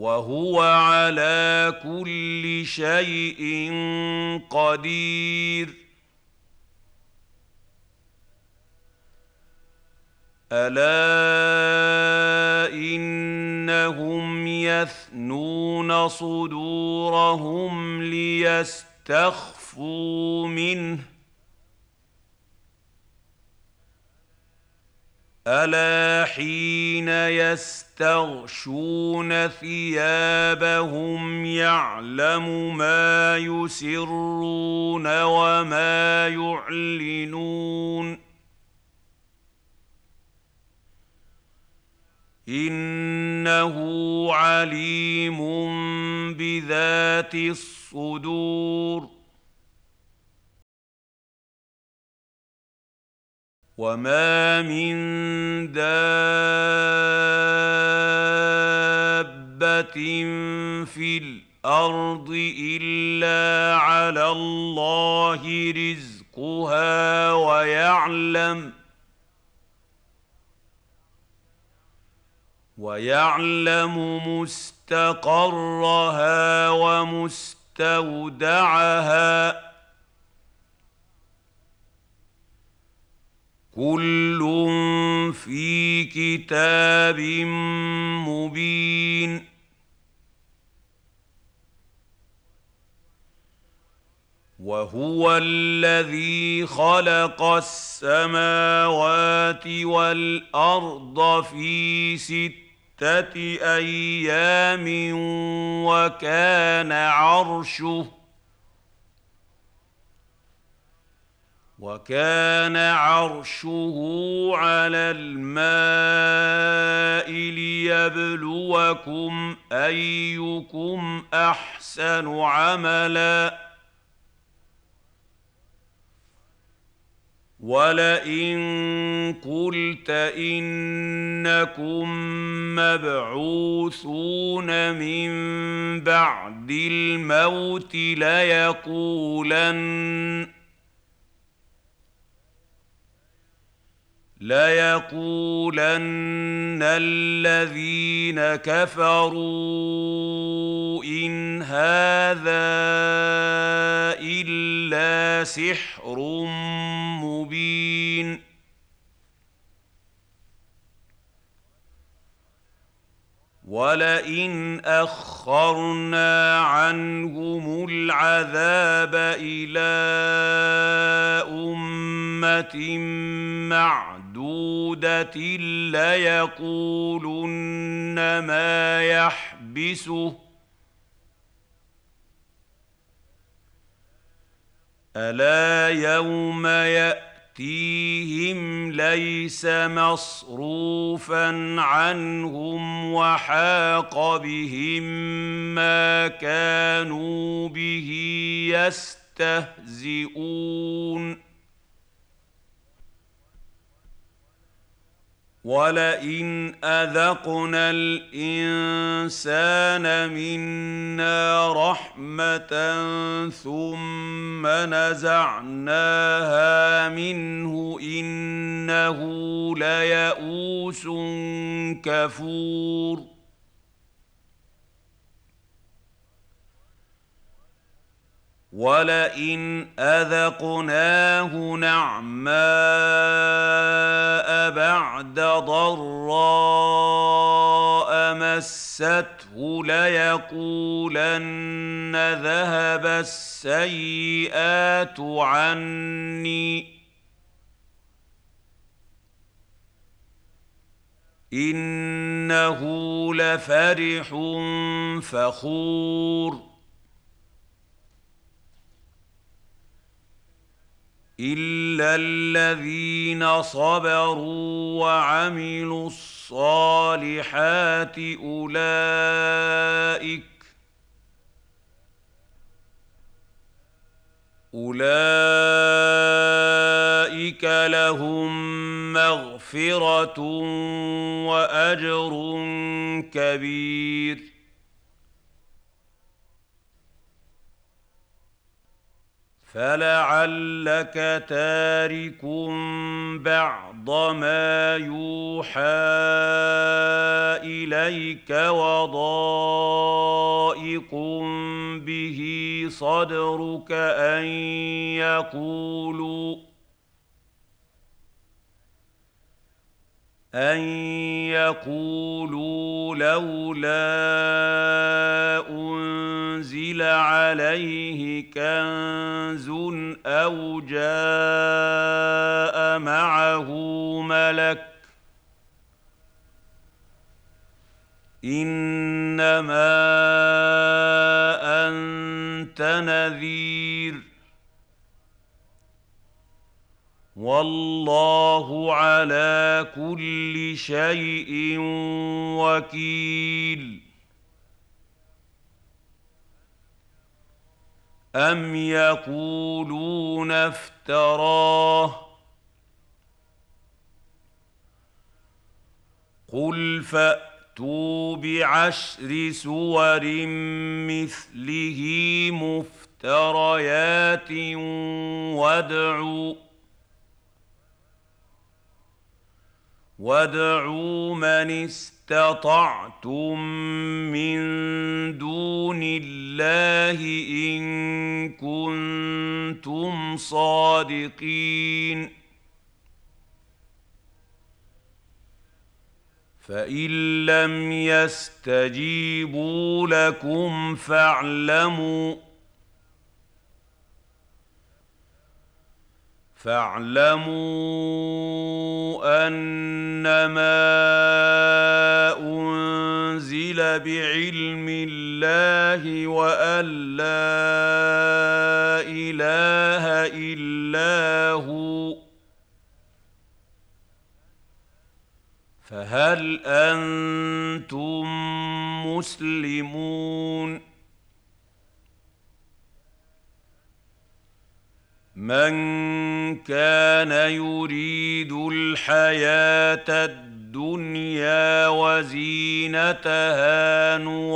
وهو على كل شيء قدير. ألا إنهم يثنون صدورهم ليستخفوا منه ألا حين يستغشون ثيابهم يعلم ما يسرون وما يعلنون إنه عليم بذات الصدور. وما من دابة في الأرض إلا على الله رزقها ويعلم مستقرها ومستودعها كل في كتاب مبين. وهو الذي خلق السماوات والأرض في 6 أيام وكان عرشه على الماء ليبلوكم أيكم أحسن عملا ولئن قلت إنكم مبعوثون من بعد الموت ليقولن الذين كفروا إن هذا إلا سحر مبين. ولئن أخرنا عنهم العذاب إلى أمة معدودة ليقولن ما يحبسه ألا يوم يأتيهم ليس مصروفا عنهم وحاق بهم ما كانوا به يستهزئون. ولئن أذقنا الإنسان منا رحمة ثم نزعناها منه إنه ليئوس كفور. ولئن أذقناه نعماء بعد ضراء مسته ليقولن ذهب السيئات عني إنه لفرح فخور. إلا الذين صبروا وعملوا الصالحات أولئك لهم مغفرة وأجر كبير. فلعلك تارك بعض ما يوحى إليك وضائق به صدرك أن يقولوا لولا أنزل عليه كنز أو جاء معه ملك إنما أنت نذير والله على كل شيء وكيل أم يقولون افتراه قل فأتوا بعشر سور مثله مفتريات وادعوا من استطعتم من دون الله إن كنتم صادقين فإن لم يستجيبوا لكم فاعلموا أنما أنزل بعلم الله وأن لا إله إلا هو فهل أنتم مسلمون من كان يريد الحياة الدنيا وزينتها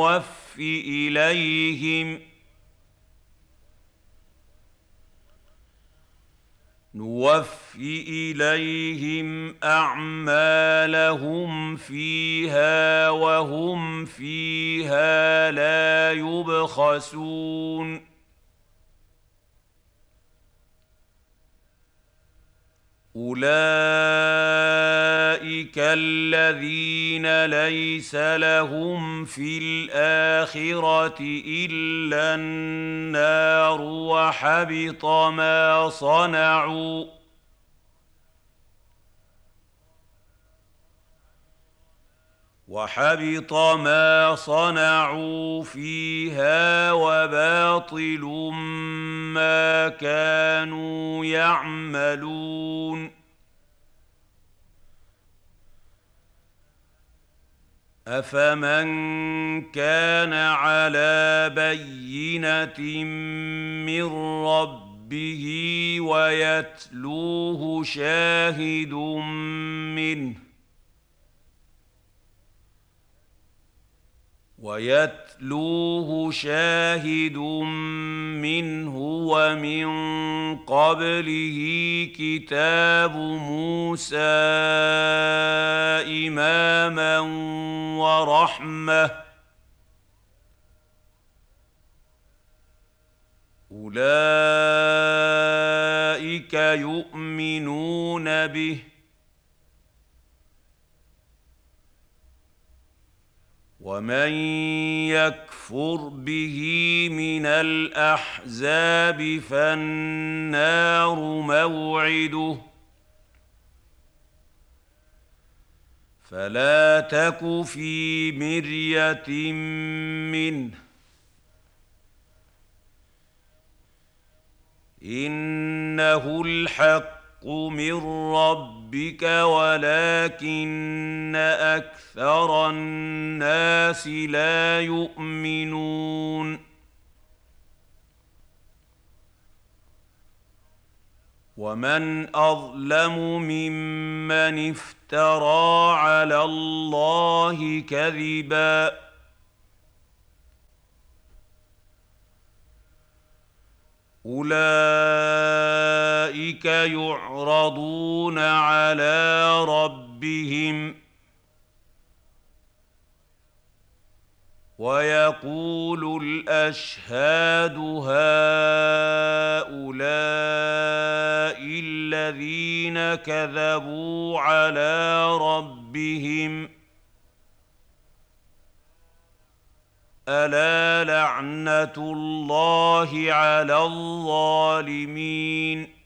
نوف إليهم أعمالهم فيها وهم فيها لا يبخسون أولئك الذين ليس لهم في الآخرة إلا النار وحبط ما صنعوا فيها وباطل ما كانوا يعملون أفمن كان على بينة من ربه ويتلوه شاهد منه ومن قبله كتاب موسى إماما ورحمة أولئك يؤمنون به ومن يكفر به من الأحزاب فالنار موعده فلا تك في مرية منه إنه الحق من ربك ولكن أكثر الناس لا يؤمنون ومن أظلم ممن افترى على الله كذبا أولئك يعرضون على ربهم ويقول الأشهاد هؤلاء الذين كذبوا على ربهم ألا لعنة الله على الظالمين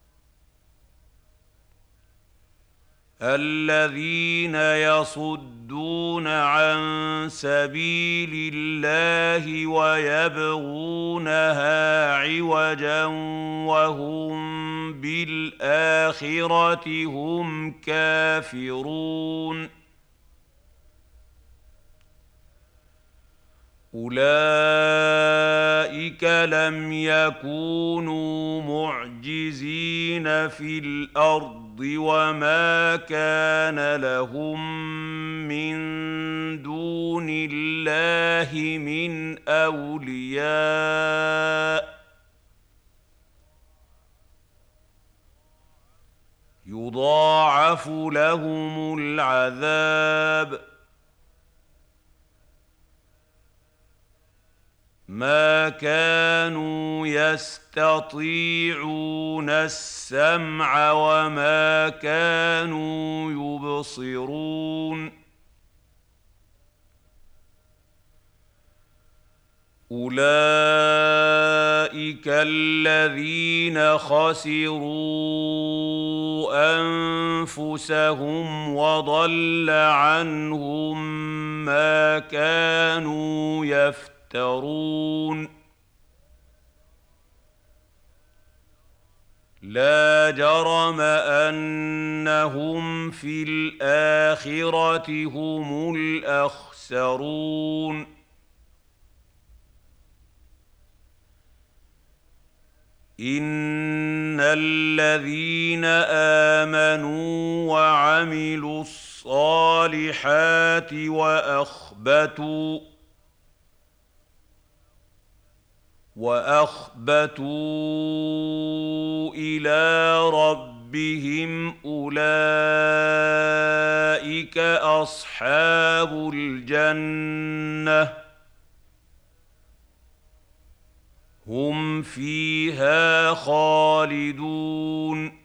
الذين يصدون عن سبيل الله ويبغونها عوجا وهم بالآخرة هم كافرون أولئك لم يكونوا معجزين في الأرض وما كان لهم من دون الله من أولياء يضاعف لهم العذاب ما كانوا يستطيعون السمع وما كانوا يبصرون أولئك الذين خسروا أنفسهم وضل عنهم ما كانوا يفترون لا جرم أنهم في الآخرة هم الأخسرون إن الذين آمنوا وعملوا الصالحات وأخبتوا إلى ربهم أولئك أصحاب الجنة هم فيها خالدون